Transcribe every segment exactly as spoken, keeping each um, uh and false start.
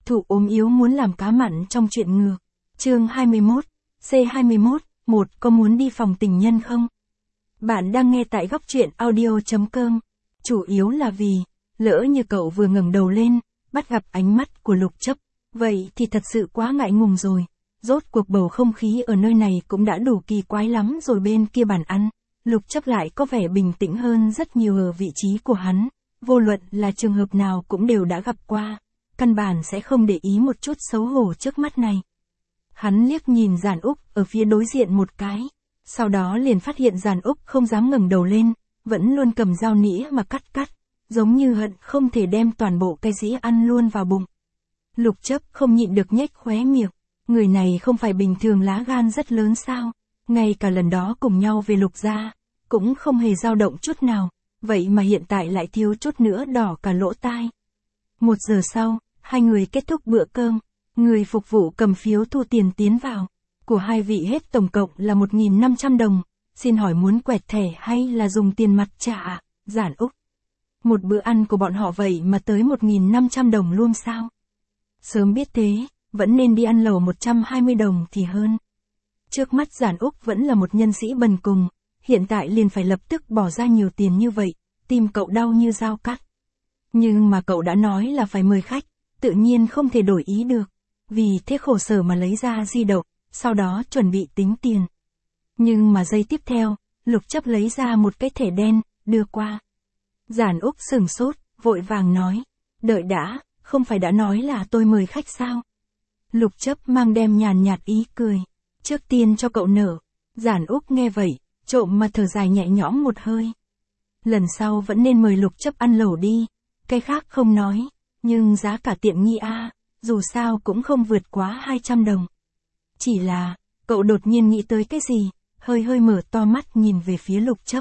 Thụ ốm yếu muốn làm cá mặn trong chuyện ngược. Chương hai mươi mốt, C hai mươi mốt, một có muốn đi phòng tình nhân không? Bạn đang nghe tại góc truyện audio.com. Chủ yếu là vì, lỡ như cậu vừa ngẩng đầu lên, bắt gặp ánh mắt của Lục Chấp, vậy thì thật sự quá ngại ngùng rồi. Rốt cuộc bầu không khí ở nơi này cũng đã đủ kỳ quái lắm rồi, bên kia bàn ăn, Lục Chấp lại có vẻ bình tĩnh hơn rất nhiều ở vị trí của hắn. Vô luận là trường hợp nào cũng đều đã gặp qua, căn bản sẽ không để ý một chút xấu hổ trước mắt này. Hắn liếc nhìn Giản Úc ở phía đối diện một cái, sau đó liền phát hiện Giản Úc không dám ngẩng đầu lên, vẫn luôn cầm dao nĩa mà cắt cắt, giống như hận không thể đem toàn bộ cái dĩa ăn luôn vào bụng. Lục Chấp không nhịn được nhếch khóe miệng, người này không phải bình thường lá gan rất lớn sao, ngay cả lần đó cùng nhau về Lục gia, cũng không hề dao động chút nào, vậy mà hiện tại lại thiếu chút nữa đỏ cả lỗ tai. Một giờ sau, hai người kết thúc bữa cơm, người phục vụ cầm phiếu thu tiền tiến vào. Của hai vị hết tổng cộng là một nghìn năm trăm đồng, xin hỏi muốn quẹt thẻ hay là dùng tiền mặt trả ạ? Giản Úc. Một bữa ăn của bọn họ vậy mà tới một nghìn năm trăm đồng luôn sao? Sớm biết thế, vẫn nên đi ăn lẩu một trăm hai mươi đồng thì hơn. Trước mắt Giản Úc vẫn là một nhân sĩ bần cùng, hiện tại liền phải lập tức bỏ ra nhiều tiền như vậy, tim cậu đau như dao cắt. Nhưng mà cậu đã nói là phải mời khách, tự nhiên không thể đổi ý được, vì thế khổ sở mà lấy ra di động, sau đó chuẩn bị tính tiền. Nhưng mà giây tiếp theo, Lục Chấp lấy ra một cái thẻ đen, đưa qua. Giản Úc sửng sốt, vội vàng nói, đợi đã, không phải đã nói là tôi mời khách sao? Lục Chấp mang đem nhàn nhạt ý cười, trước tiên cho cậu nở. Giản Úc nghe vậy, trộm mà thở dài nhẹ nhõm một hơi. Lần sau vẫn nên mời Lục Chấp ăn lẩu đi, cái khác không nói, nhưng giá cả tiện nghi a, dù sao cũng không vượt quá hai trăm đồng. Chỉ là, cậu đột nhiên nghĩ tới cái gì, hơi hơi mở to mắt nhìn về phía Lục Chấp.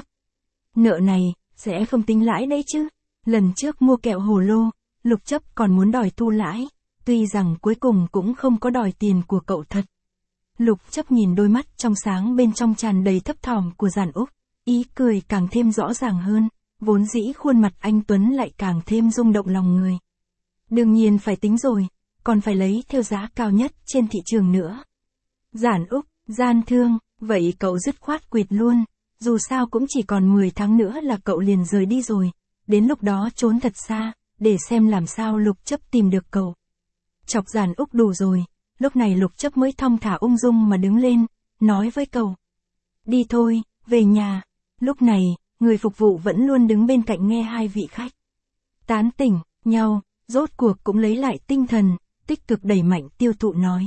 Nợ này, sẽ không tính lãi đấy chứ. Lần trước mua kẹo hồ lô, Lục Chấp còn muốn đòi thu lãi, tuy rằng cuối cùng cũng không có đòi tiền của cậu thật. Lục Chấp nhìn đôi mắt trong sáng bên trong tràn đầy thấp thỏm của Giản Úc, ý cười càng thêm rõ ràng hơn, vốn dĩ khuôn mặt anh Tuấn lại càng thêm rung động lòng người. Đương nhiên phải tính rồi, còn phải lấy theo giá cao nhất trên thị trường nữa. Giản Úc, gian thương, vậy cậu dứt khoát quỵt luôn, dù sao cũng chỉ còn mười tháng nữa là cậu liền rời đi rồi, đến lúc đó trốn thật xa, để xem làm sao Lục Chấp tìm được cậu. Chọc Giản Úc đủ rồi, lúc này Lục Chấp mới thong thả ung dung mà đứng lên, nói với cậu. Đi thôi, về nhà. Lúc này, người phục vụ vẫn luôn đứng bên cạnh nghe hai vị khách tán tỉnh nhau, rốt cuộc cũng lấy lại tinh thần, tích cực đẩy mạnh tiêu thụ nói.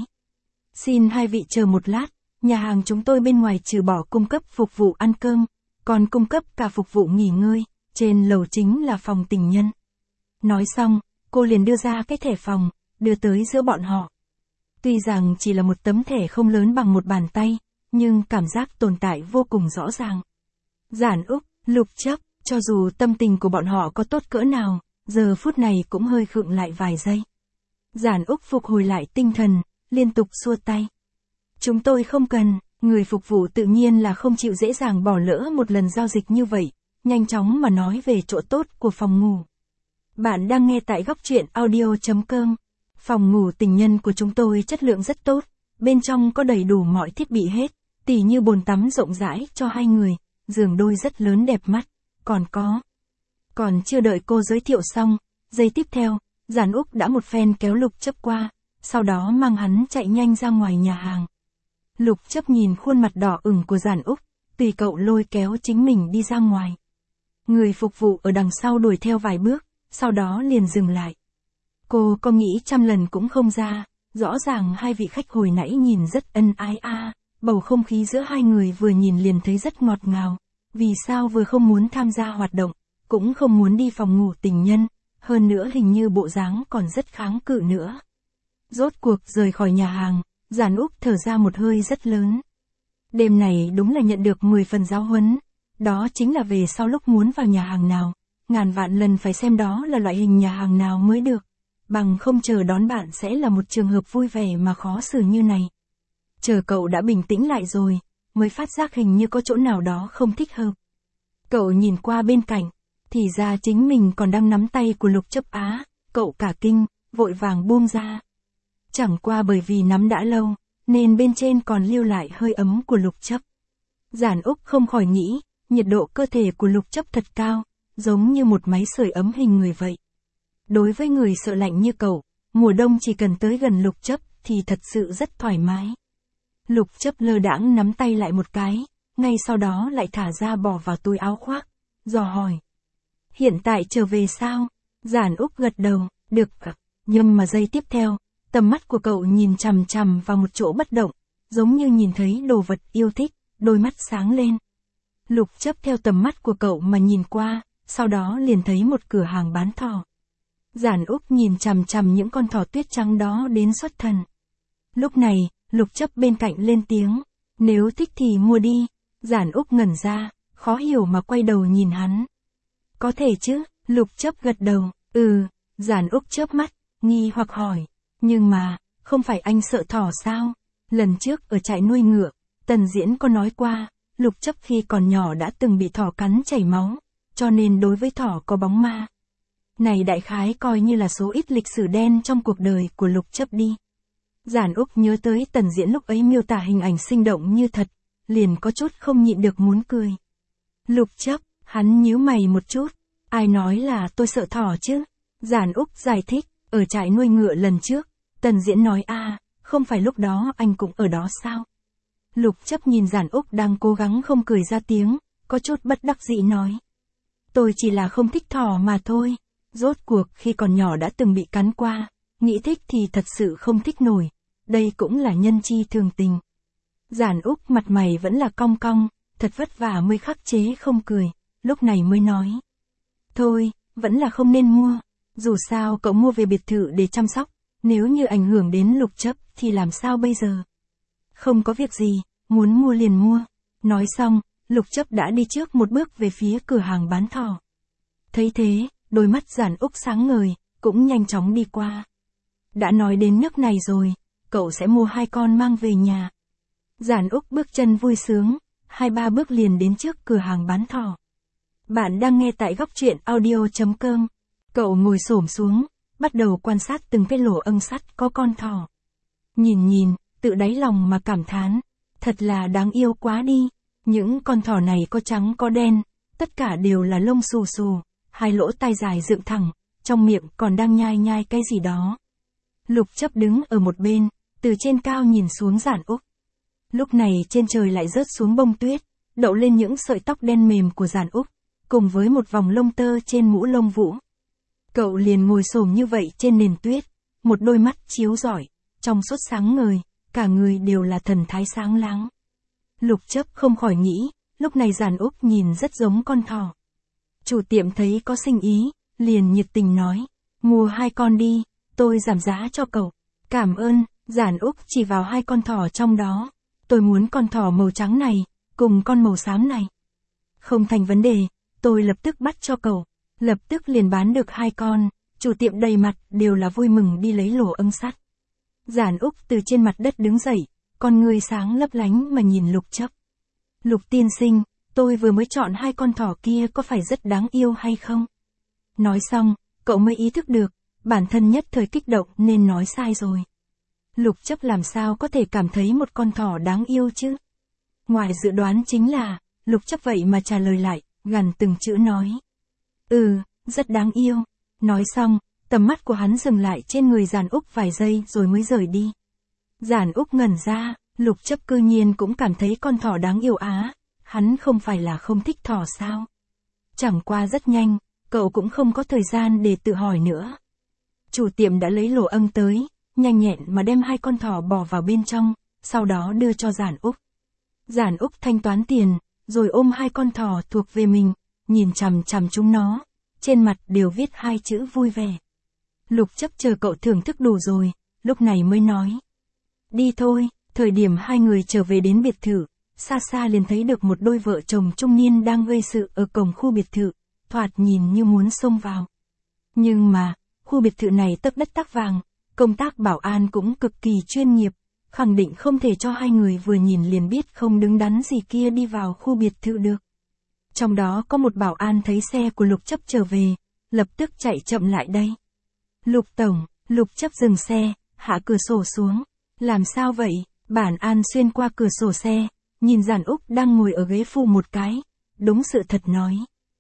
Xin hai vị chờ một lát, nhà hàng chúng tôi bên ngoài trừ bỏ cung cấp phục vụ ăn cơm, còn cung cấp cả phục vụ nghỉ ngơi, trên lầu chính là phòng tình nhân. Nói xong, cô liền đưa ra cái thẻ phòng, đưa tới giữa bọn họ. Tuy rằng chỉ là một tấm thẻ không lớn bằng một bàn tay, nhưng cảm giác tồn tại vô cùng rõ ràng. Giản Úc, Lục Chấp, cho dù tâm tình của bọn họ có tốt cỡ nào, giờ phút này cũng hơi khựng lại vài giây. Giản Úc phục hồi lại tinh thần, liên tục xua tay. Chúng tôi không cần, người phục vụ tự nhiên là không chịu dễ dàng bỏ lỡ một lần giao dịch như vậy, nhanh chóng mà nói về chỗ tốt của phòng ngủ. Bạn đang nghe tại góc truyện audio.com. Phòng ngủ tình nhân của chúng tôi chất lượng rất tốt, bên trong có đầy đủ mọi thiết bị hết, tỉ như bồn tắm rộng rãi cho hai người, giường đôi rất lớn đẹp mắt, còn có. Còn chưa đợi cô giới thiệu xong, giây tiếp theo, Giản Úc đã một phen kéo Lục Chấp qua, sau đó mang hắn chạy nhanh ra ngoài nhà hàng. Lục Chấp nhìn khuôn mặt đỏ ửng của Giản Úc, tùy cậu lôi kéo chính mình đi ra ngoài. Người phục vụ ở đằng sau đuổi theo vài bước, sau đó liền dừng lại. Cô có nghĩ trăm lần cũng không ra, rõ ràng hai vị khách hồi nãy nhìn rất ân ái a, bầu không khí giữa hai người vừa nhìn liền thấy rất ngọt ngào, vì sao vừa không muốn tham gia hoạt động, cũng không muốn đi phòng ngủ tình nhân, hơn nữa hình như bộ dáng còn rất kháng cự nữa. Rốt cuộc rời khỏi nhà hàng, Giản Úc thở ra một hơi rất lớn. Đêm này đúng là nhận được mười phần giáo huấn, đó chính là về sau lúc muốn vào nhà hàng nào, ngàn vạn lần phải xem đó là loại hình nhà hàng nào mới được, bằng không chờ đón bạn sẽ là một trường hợp vui vẻ mà khó xử như này. Chờ cậu đã bình tĩnh lại rồi, mới phát giác hình như có chỗ nào đó không thích hợp. Cậu nhìn qua bên cạnh, thì ra chính mình còn đang nắm tay của Lục Chấp á, cậu cả kinh, vội vàng buông ra, Chẳng qua bởi vì nắm đã lâu, nên bên trên còn lưu lại hơi ấm của Lục Chấp. Giản Úc không khỏi nghĩ, nhiệt độ cơ thể của Lục Chấp thật cao, giống như một máy sưởi ấm hình người vậy. Đối với người sợ lạnh như cậu, mùa đông chỉ cần tới gần Lục Chấp thì thật sự rất thoải mái. Lục Chấp lơ đãng nắm tay lại một cái, ngay sau đó lại thả ra bỏ vào túi áo khoác, dò hỏi. Hiện tại trở về sao? Giản Úc gật đầu, được ạ. Nhưng mà giây tiếp theo, tầm mắt của cậu nhìn chằm chằm vào một chỗ bất động, giống như nhìn thấy đồ vật yêu thích, đôi mắt sáng lên. Lục Chấp theo tầm mắt của cậu mà nhìn qua, sau đó liền thấy một cửa hàng bán thỏ. Giản Úc nhìn chằm chằm những con thỏ tuyết trắng đó đến xuất thần. Lúc này, Lục Chấp bên cạnh lên tiếng, nếu thích thì mua đi. Giản Úc ngẩn ra, khó hiểu mà quay đầu nhìn hắn. Có thể chứ, Lục Chấp gật đầu, ừ. Giản Úc chớp mắt, nghi hoặc hỏi, nhưng mà, không phải anh sợ thỏ sao? Lần trước ở trại nuôi ngựa, Tần Diễn có nói qua, Lục Chấp khi còn nhỏ đã từng bị thỏ cắn chảy máu, cho nên đối với thỏ có bóng ma. Này đại khái coi như là số ít lịch sử đen trong cuộc đời của Lục Chấp đi. Giản Úc nhớ tới Tần Diễn lúc ấy miêu tả hình ảnh sinh động như thật, liền có chút không nhịn được muốn cười. Lục Chấp, hắn nhíu mày một chút, ai nói là tôi sợ thỏ chứ? Giản Úc giải thích, ở trại nuôi ngựa lần trước, Tần Diễn nói a, không phải lúc đó anh cũng ở đó sao? Lục Chấp nhìn Giản Úc đang cố gắng không cười ra tiếng, có chút bất đắc dĩ nói. Tôi chỉ là không thích thỏ mà thôi, rốt cuộc khi còn nhỏ đã từng bị cắn qua, nghĩ thích thì thật sự không thích nổi, đây cũng là nhân chi thường tình. Giản Úc mặt mày vẫn là cong cong, thật vất vả mới khắc chế không cười, lúc này mới nói. Thôi, vẫn là không nên mua, dù sao cậu mua về biệt thự để chăm sóc, nếu như ảnh hưởng đến Lục Chấp thì làm sao bây giờ? Không có việc gì, muốn mua liền mua. Nói xong, Lục Chấp đã đi trước một bước về phía cửa hàng bán thỏ. Thấy thế, đôi mắt Giản Úc sáng ngời, cũng nhanh chóng đi qua. Đã nói đến nước này rồi, cậu sẽ mua hai con mang về nhà. Giản Úc bước chân vui sướng, hai ba bước liền đến trước cửa hàng bán thỏ. Bạn đang nghe tại góc truyện audio chấm com. Cậu ngồi xổm xuống, bắt đầu quan sát từng cái lỗ âng sắt có con thỏ. Nhìn nhìn, tự đáy lòng mà cảm thán, thật là đáng yêu quá đi. Những con thỏ này có trắng có đen, tất cả đều là lông xù xù, hai lỗ tai dài dựng thẳng, trong miệng còn đang nhai nhai cái gì đó. Lục Chấp đứng ở một bên, từ trên cao nhìn xuống Giản Úc. Lúc này trên trời lại rớt xuống bông tuyết, đậu lên những sợi tóc đen mềm của Giản Úc, cùng với một vòng lông tơ trên mũ lông vũ. Cậu liền ngồi xổm như vậy trên nền tuyết, một đôi mắt chiếu rọi, trong suốt sáng ngời, cả người đều là thần thái sáng láng. Lục Chấp không khỏi nghĩ, lúc này Giản Úc nhìn rất giống con thỏ. Chủ tiệm thấy có sinh ý, liền nhiệt tình nói, mua hai con đi, tôi giảm giá cho cậu. Cảm ơn. Giản Úc chỉ vào hai con thỏ trong đó. Tôi muốn con thỏ màu trắng này, cùng con màu xám này. Không thành vấn đề, tôi lập tức bắt cho cậu. Lập tức liền bán được hai con, chủ tiệm đầy mặt đều là vui mừng đi lấy lỗ âng sắt. Giản Úc từ trên mặt đất đứng dậy, con người sáng lấp lánh mà nhìn Lục Chấp. Lục tiên sinh, tôi vừa mới chọn hai con thỏ kia có phải rất đáng yêu hay không? Nói xong, cậu mới ý thức được, bản thân nhất thời kích động nên nói sai rồi. Lục Chấp làm sao có thể cảm thấy một con thỏ đáng yêu chứ? Ngoài dự đoán chính là, Lục Chấp vậy mà trả lời lại, gằn từng chữ nói. Ừ, rất đáng yêu. Nói xong, tầm mắt của hắn dừng lại trên người Giản Úc vài giây rồi mới rời đi. Giản Úc ngẩn ra, Lục Chấp cư nhiên cũng cảm thấy con thỏ đáng yêu á, hắn không phải là không thích thỏ sao? Chẳng qua rất nhanh, cậu cũng không có thời gian để tự hỏi nữa. Chủ tiệm đã lấy lỗ âng tới, nhanh nhẹn mà đem hai con thỏ bỏ vào bên trong, sau đó đưa cho Giản Úc. Giản Úc thanh toán tiền, rồi ôm hai con thỏ thuộc về mình, nhìn chằm chằm chúng nó, trên mặt đều viết hai chữ vui vẻ. Lục Chấp chờ cậu thưởng thức đủ rồi, lúc này mới nói. Đi thôi. Thời điểm hai người trở về đến biệt thự, xa xa liền thấy được một đôi vợ chồng trung niên đang gây sự ở cổng khu biệt thự, thoạt nhìn như muốn xông vào. Nhưng mà, khu biệt thự này tấp đất tắc vàng, công tác bảo an cũng cực kỳ chuyên nghiệp, khẳng định không thể cho hai người vừa nhìn liền biết không đứng đắn gì kia đi vào khu biệt thự được. Trong đó có một bảo an thấy xe của Lục Chấp trở về, lập tức chạy chậm lại đây. Lục Tổng, Lục Chấp dừng xe, hạ cửa sổ xuống. Làm sao vậy? Bản An xuyên qua cửa sổ xe, nhìn Giản Úc đang ngồi ở ghế phụ một cái, đúng sự thật nói.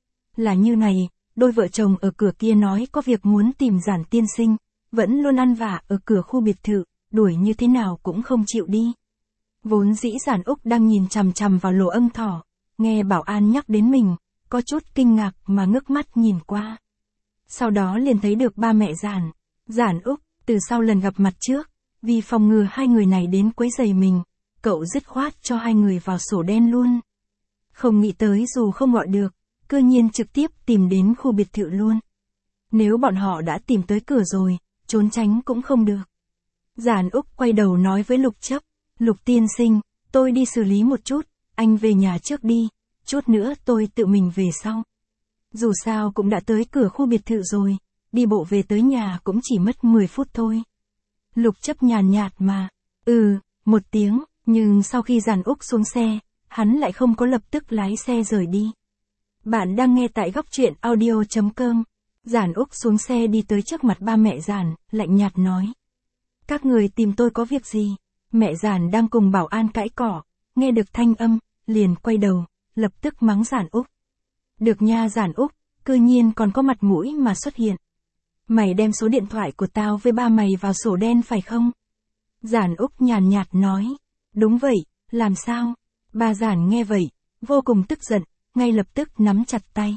Là như này, đôi vợ chồng ở cửa kia nói có việc muốn tìm Giản tiên sinh, vẫn luôn ăn vạ ở cửa khu biệt thự, đuổi như thế nào cũng không chịu đi. Vốn dĩ Giản Úc đang nhìn chằm chằm vào lỗ âm thỏ, nghe Bảo An nhắc đến mình, có chút kinh ngạc mà ngước mắt nhìn qua. Sau đó liền thấy được ba mẹ Giản. Giản Úc, từ sau lần gặp mặt trước, vì phòng ngừa hai người này đến quấy rầy mình, cậu dứt khoát cho hai người vào sổ đen luôn. Không nghĩ tới dù không gọi được, cư nhiên trực tiếp tìm đến khu biệt thự luôn. Nếu bọn họ đã tìm tới cửa rồi, trốn tránh cũng không được. Giản Úc quay đầu nói với Lục Chấp, Lục tiên sinh, tôi đi xử lý một chút, anh về nhà trước đi, chút nữa tôi tự mình về sau. Dù sao cũng đã tới cửa khu biệt thự rồi, đi bộ về tới nhà cũng chỉ mất mười phút thôi. Lục Chấp nhàn nhạt mà, ừ, một tiếng, nhưng sau khi Giản Úc xuống xe, hắn lại không có lập tức lái xe rời đi. Bạn đang nghe tại góc truyện audio chấm com. Giản Úc xuống xe đi tới trước mặt ba mẹ Giản, lạnh nhạt nói. Các người tìm tôi có việc gì? Mẹ Giản đang cùng Bảo An cãi cỏ, nghe được thanh âm, liền quay đầu, lập tức mắng Giản Úc. Được nha Giản Úc, cư nhiên còn có mặt mũi mà xuất hiện. Mày đem số điện thoại của tao với ba mày vào sổ đen phải không? Giản Úc nhàn nhạt nói. Đúng vậy, làm sao? Ba Giản nghe vậy, vô cùng tức giận, ngay lập tức nắm chặt tay.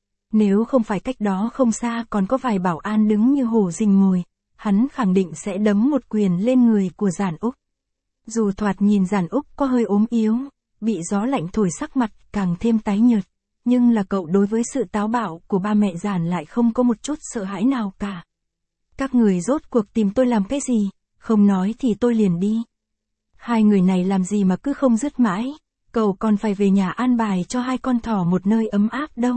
Nếu không phải cách đó không xa còn có vài bảo an đứng như hổ rình mồi, hắn khẳng định sẽ đấm một quyền lên người của Giản Úc. Dù thoạt nhìn Giản Úc có hơi ốm yếu, bị gió lạnh thổi sắc mặt càng thêm tái nhợt, nhưng là cậu đối với sự táo bạo của ba mẹ Giản lại không có một chút sợ hãi nào cả. Các người rốt cuộc tìm tôi làm cái gì, không nói thì tôi liền đi. Hai người này làm gì mà cứ không dứt mãi, cậu còn phải về nhà an bài cho hai con thỏ một nơi ấm áp đâu.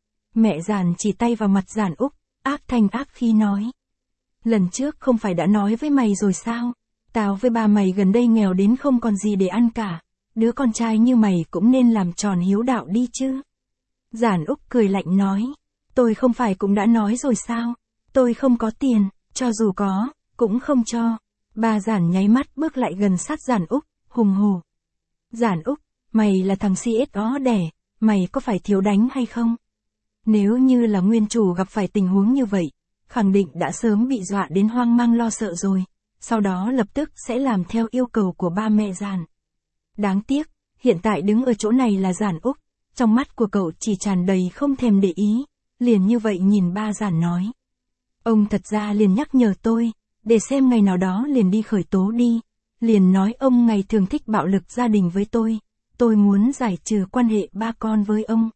Mẹ Giản chỉ tay vào mặt Giản Úc, ác thanh ác khí nói. Lần trước không phải đã nói với mày rồi sao, tao với ba mày gần đây nghèo đến không còn gì để ăn cả, đứa con trai như mày cũng nên làm tròn hiếu đạo đi chứ. Giản Úc cười lạnh nói, tôi không phải cũng đã nói rồi sao, tôi không có tiền, cho dù có, cũng không cho. Ba Giản nháy mắt bước lại gần sát Giản Úc, hùng hổ. Giản Úc, mày là thằng xê ét ó đẻ, mày có phải thiếu đánh hay không? Nếu như là nguyên chủ gặp phải tình huống như vậy, khẳng định đã sớm bị dọa đến hoang mang lo sợ rồi, sau đó lập tức sẽ làm theo yêu cầu của ba mẹ Giản. Đáng tiếc, hiện tại đứng ở chỗ này là Giản Úc, trong mắt của cậu chỉ tràn đầy không thèm để ý, liền như vậy nhìn ba Giản nói. Ông thật ra liền nhắc nhở tôi, để xem ngày nào đó liền đi khởi tố đi, liền nói ông ngày thường thích bạo lực gia đình với tôi, tôi muốn giải trừ quan hệ ba con với ông.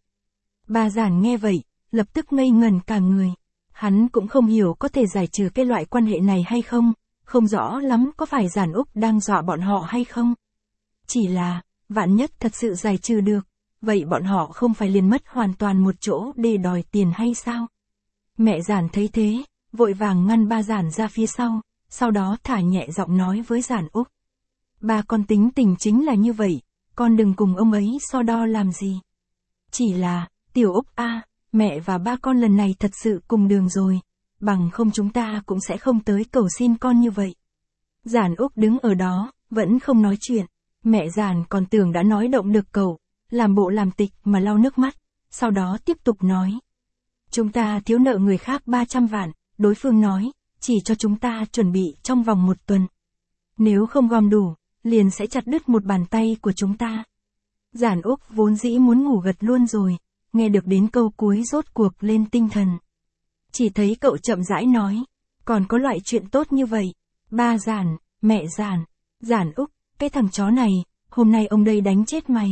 Ba Giản nghe vậy, lập tức ngây ngẩn cả người. Hắn cũng không hiểu có thể giải trừ cái loại quan hệ này hay không, không rõ lắm có phải Giản Úc đang dọa bọn họ hay không. Chỉ là, vạn nhất thật sự giải trừ được, vậy bọn họ không phải liền mất hoàn toàn một chỗ để đòi tiền hay sao? Mẹ Giản thấy thế, vội vàng ngăn ba Giản ra phía sau, sau đó thả nhẹ giọng nói với Giản Úc. Ba con tính tình chính là như vậy, con đừng cùng ông ấy so đo làm gì. Chỉ là, Tiểu Úc a, mẹ và ba con lần này thật sự cùng đường rồi, bằng không chúng ta cũng sẽ không tới cầu xin con như vậy. Giản Úc đứng ở đó, vẫn không nói chuyện, mẹ Giản còn tưởng đã nói động được cậu, làm bộ làm tịch mà lau nước mắt, sau đó tiếp tục nói. Chúng ta thiếu nợ người khác ba trăm vạn, đối phương nói, chỉ cho chúng ta chuẩn bị trong vòng một tuần. Nếu không gom đủ, liền sẽ chặt đứt một bàn tay của chúng ta. Giản Úc vốn dĩ muốn ngủ gật luôn rồi, nghe được đến câu cuối rốt cuộc lên tinh thần. Chỉ thấy cậu chậm rãi nói, còn có loại chuyện tốt như vậy. Ba Giản, mẹ Giản, Giản Úc, cái thằng chó này, hôm nay ông đây đánh chết mày.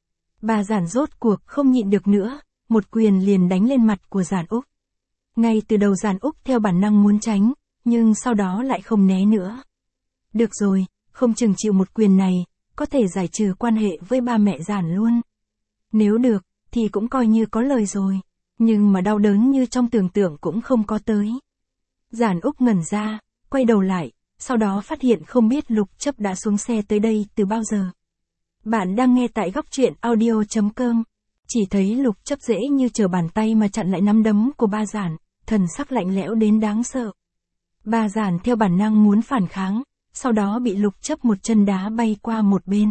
Ba Giản rốt cuộc không nhịn được nữa, một quyền liền đánh lên mặt của Giản Úc. Ngay từ đầu Giản Úc theo bản năng muốn tránh, nhưng sau đó lại không né nữa. Được rồi, không chừng chịu một quyền này, có thể giải trừ quan hệ với ba mẹ Giản luôn. Nếu được, thì cũng coi như có lời rồi, nhưng mà đau đớn như trong tưởng tượng cũng không có tới. Giản Úc ngẩn ra, quay đầu lại, sau đó phát hiện không biết Lục Chấp đã xuống xe tới đây từ bao giờ. Bạn đang nghe tại góc truyện audio chấm com, chỉ thấy Lục Chấp dễ như trở bàn tay mà chặn lại nắm đấm của ba Giản, thần sắc lạnh lẽo đến đáng sợ. Bà Giản theo bản năng muốn phản kháng, sau đó bị Lục Chấp một chân đá bay qua một bên.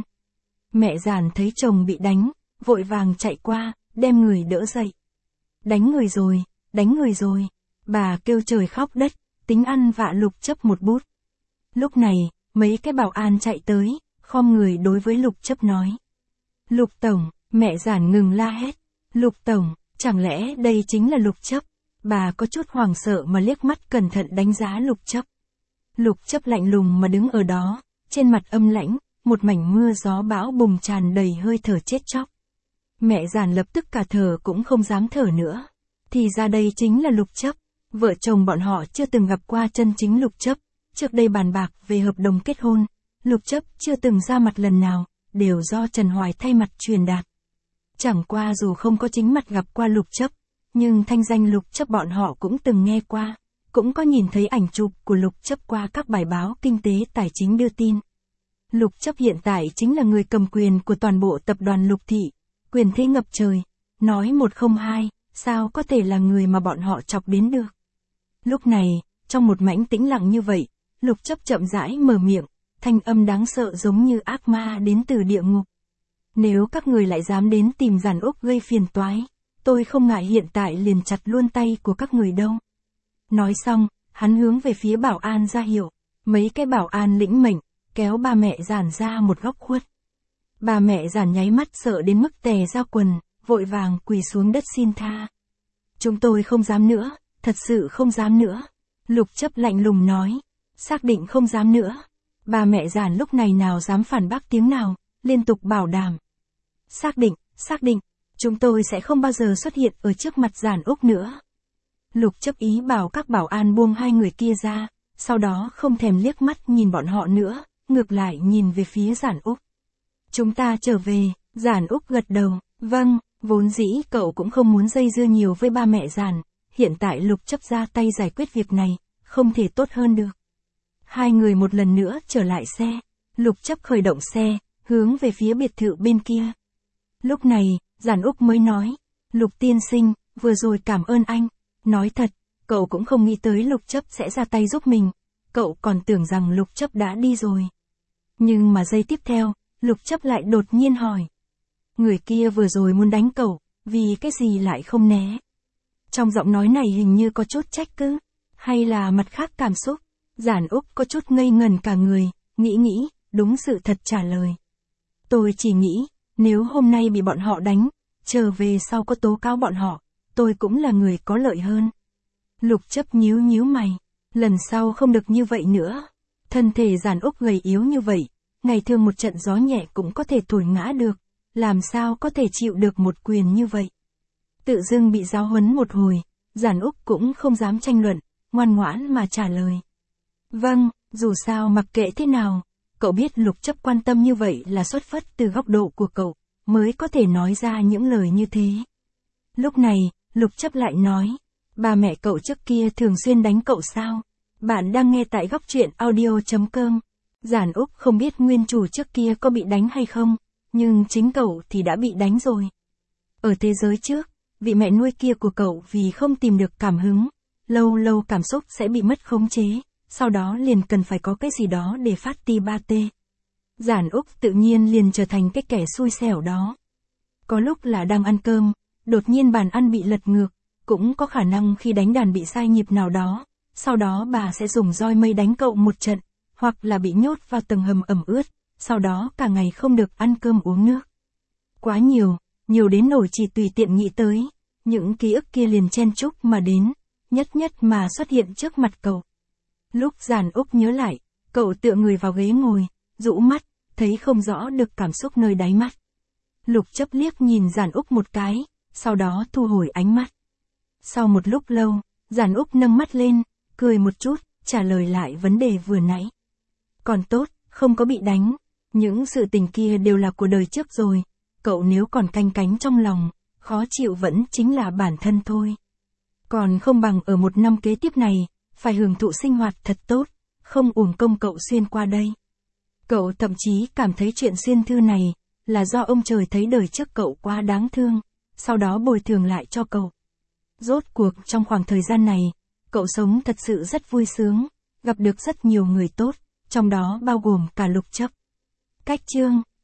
Mẹ Giản thấy chồng bị đánh, vội vàng chạy qua, đem người đỡ dậy. Đánh người rồi, đánh người rồi. Bà kêu trời khóc đất, tính ăn vạ Lục Chấp một bút. Lúc này, mấy cái bảo an chạy tới, khom người đối với Lục Chấp nói. Lục Tổng, mẹ Giản ngừng la hét. Lục Tổng, chẳng lẽ đây chính là Lục Chấp? Bà có chút hoảng sợ mà liếc mắt cẩn thận đánh giá Lục Chấp. Lục Chấp lạnh lùng mà đứng ở đó, trên mặt âm lãnh, một mảnh mưa gió bão bùng tràn đầy hơi thở chết chóc. Mẹ Giản lập tức cả thở cũng không dám thở nữa. Thì ra đây chính là Lục Chấp. Vợ chồng bọn họ chưa từng gặp qua chân chính Lục Chấp. Trước đây bàn bạc về hợp đồng kết hôn, Lục Chấp chưa từng ra mặt lần nào, đều do Trần Hoài thay mặt truyền đạt. Chẳng qua dù không có chính mặt gặp qua Lục Chấp, nhưng thanh danh Lục Chấp bọn họ cũng từng nghe qua, cũng có nhìn thấy ảnh chụp của Lục Chấp qua các bài báo kinh tế tài chính đưa tin. Lục Chấp hiện tại chính là người cầm quyền của toàn bộ tập đoàn Lục Thị, quyền thế ngập trời, nói một không hai, sao có thể là người mà bọn họ chọc đến được. Lúc này, trong một mảnh tĩnh lặng như vậy, Lục Chấp chậm rãi mở miệng, thanh âm đáng sợ giống như ác ma đến từ địa ngục. Nếu các người lại dám đến tìm Giản Úc gây phiền toái, tôi không ngại hiện tại liền chặt luôn tay của các người đâu. Nói xong, hắn hướng về phía bảo an ra hiệu, mấy cái bảo an lĩnh mệnh, kéo bà mẹ Giản ra một góc khuất. Bà mẹ Giản nháy mắt sợ đến mức tè ra quần, vội vàng quỳ xuống đất xin tha. Chúng tôi không dám nữa, thật sự không dám nữa. Lục Chấp lạnh lùng nói, xác định không dám nữa. Bà mẹ Giản lúc này nào dám phản bác tiếng nào, liên tục bảo đảm. Xác định, xác định, chúng tôi sẽ không bao giờ xuất hiện ở trước mặt Giản Úc nữa. Lục Chấp ý bảo các bảo an buông hai người kia ra, sau đó không thèm liếc mắt nhìn bọn họ nữa, ngược lại nhìn về phía Giản Úc. Chúng ta trở về, Giản Úc gật đầu, vâng, vốn dĩ cậu cũng không muốn dây dưa nhiều với ba mẹ Giản, hiện tại Lục Chấp ra tay giải quyết việc này, không thể tốt hơn được. Hai người một lần nữa trở lại xe, Lục Chấp khởi động xe, hướng về phía biệt thự bên kia. Lúc này, Giản Úc mới nói, Lục tiên sinh, vừa rồi cảm ơn anh, nói thật, cậu cũng không nghĩ tới Lục Chấp sẽ ra tay giúp mình, cậu còn tưởng rằng Lục Chấp đã đi rồi. Nhưng mà giây tiếp theo, Lục Chấp lại đột nhiên hỏi. Người kia vừa rồi muốn đánh cậu, vì cái gì lại không né? Trong giọng nói này hình như có chút trách cứ, hay là mặt khác cảm xúc. Giản Úc có chút ngây ngần cả người, nghĩ nghĩ, đúng sự thật trả lời. Tôi chỉ nghĩ, nếu hôm nay bị bọn họ đánh, trở về sau có tố cáo bọn họ, tôi cũng là người có lợi hơn. Lục Chấp nhíu nhíu mày, lần sau không được như vậy nữa. Thân thể Giản Úc gầy yếu như vậy, ngày thường một trận gió nhẹ cũng có thể thổi ngã được, làm sao có thể chịu được một quyền như vậy. Tự dưng bị giáo huấn một hồi, Giản Úc cũng không dám tranh luận, ngoan ngoãn mà trả lời. Vâng, dù sao mặc kệ thế nào, cậu biết Lục Chấp quan tâm như vậy là xuất phát từ góc độ của cậu, mới có thể nói ra những lời như thế. Lúc này, Lục Chấp lại nói, ba mẹ cậu trước kia thường xuyên đánh cậu sao? Bạn đang nghe tại góc truyện audio chấm com. Giản Úc không biết nguyên chủ trước kia có bị đánh hay không, nhưng chính cậu thì đã bị đánh rồi. Ở thế giới trước, vị mẹ nuôi kia của cậu vì không tìm được cảm hứng, lâu lâu cảm xúc sẽ bị mất khống chế, sau đó liền cần phải có cái gì đó để phát ti ba tê. Giản Úc tự nhiên liền trở thành cái kẻ xui xẻo đó. Có lúc là đang ăn cơm, đột nhiên bàn ăn bị lật ngược, cũng có khả năng khi đánh đàn bị sai nhịp nào đó, sau đó bà sẽ dùng roi mây đánh cậu một trận, hoặc là bị nhốt vào tầng hầm ẩm ướt, sau đó cả ngày không được ăn cơm uống nước. Quá nhiều, nhiều đến nỗi chỉ tùy tiện nghĩ tới, những ký ức kia liền chen chúc mà đến, nhất nhất mà xuất hiện trước mặt cậu. Lúc Giản Úc nhớ lại, cậu tựa người vào ghế ngồi, rũ mắt, thấy không rõ được cảm xúc nơi đáy mắt. Lục Chấp liếc nhìn Giản Úc một cái, sau đó thu hồi ánh mắt. Sau một lúc lâu, Giản Úc nâng mắt lên, cười một chút, trả lời lại vấn đề vừa nãy. Còn tốt, không có bị đánh, những sự tình kia đều là của đời trước rồi, cậu nếu còn canh cánh trong lòng, khó chịu vẫn chính là bản thân thôi. Còn không bằng ở một năm kế tiếp này, phải hưởng thụ sinh hoạt thật tốt, không uổng công cậu xuyên qua đây. Cậu thậm chí cảm thấy chuyện xuyên thư này, là do ông trời thấy đời trước cậu quá đáng thương, sau đó bồi thường lại cho cậu. Rốt cuộc trong khoảng thời gian này, cậu sống thật sự rất vui sướng, gặp được rất nhiều người tốt, trong đó bao gồm cả Lục Chấp. Cách chương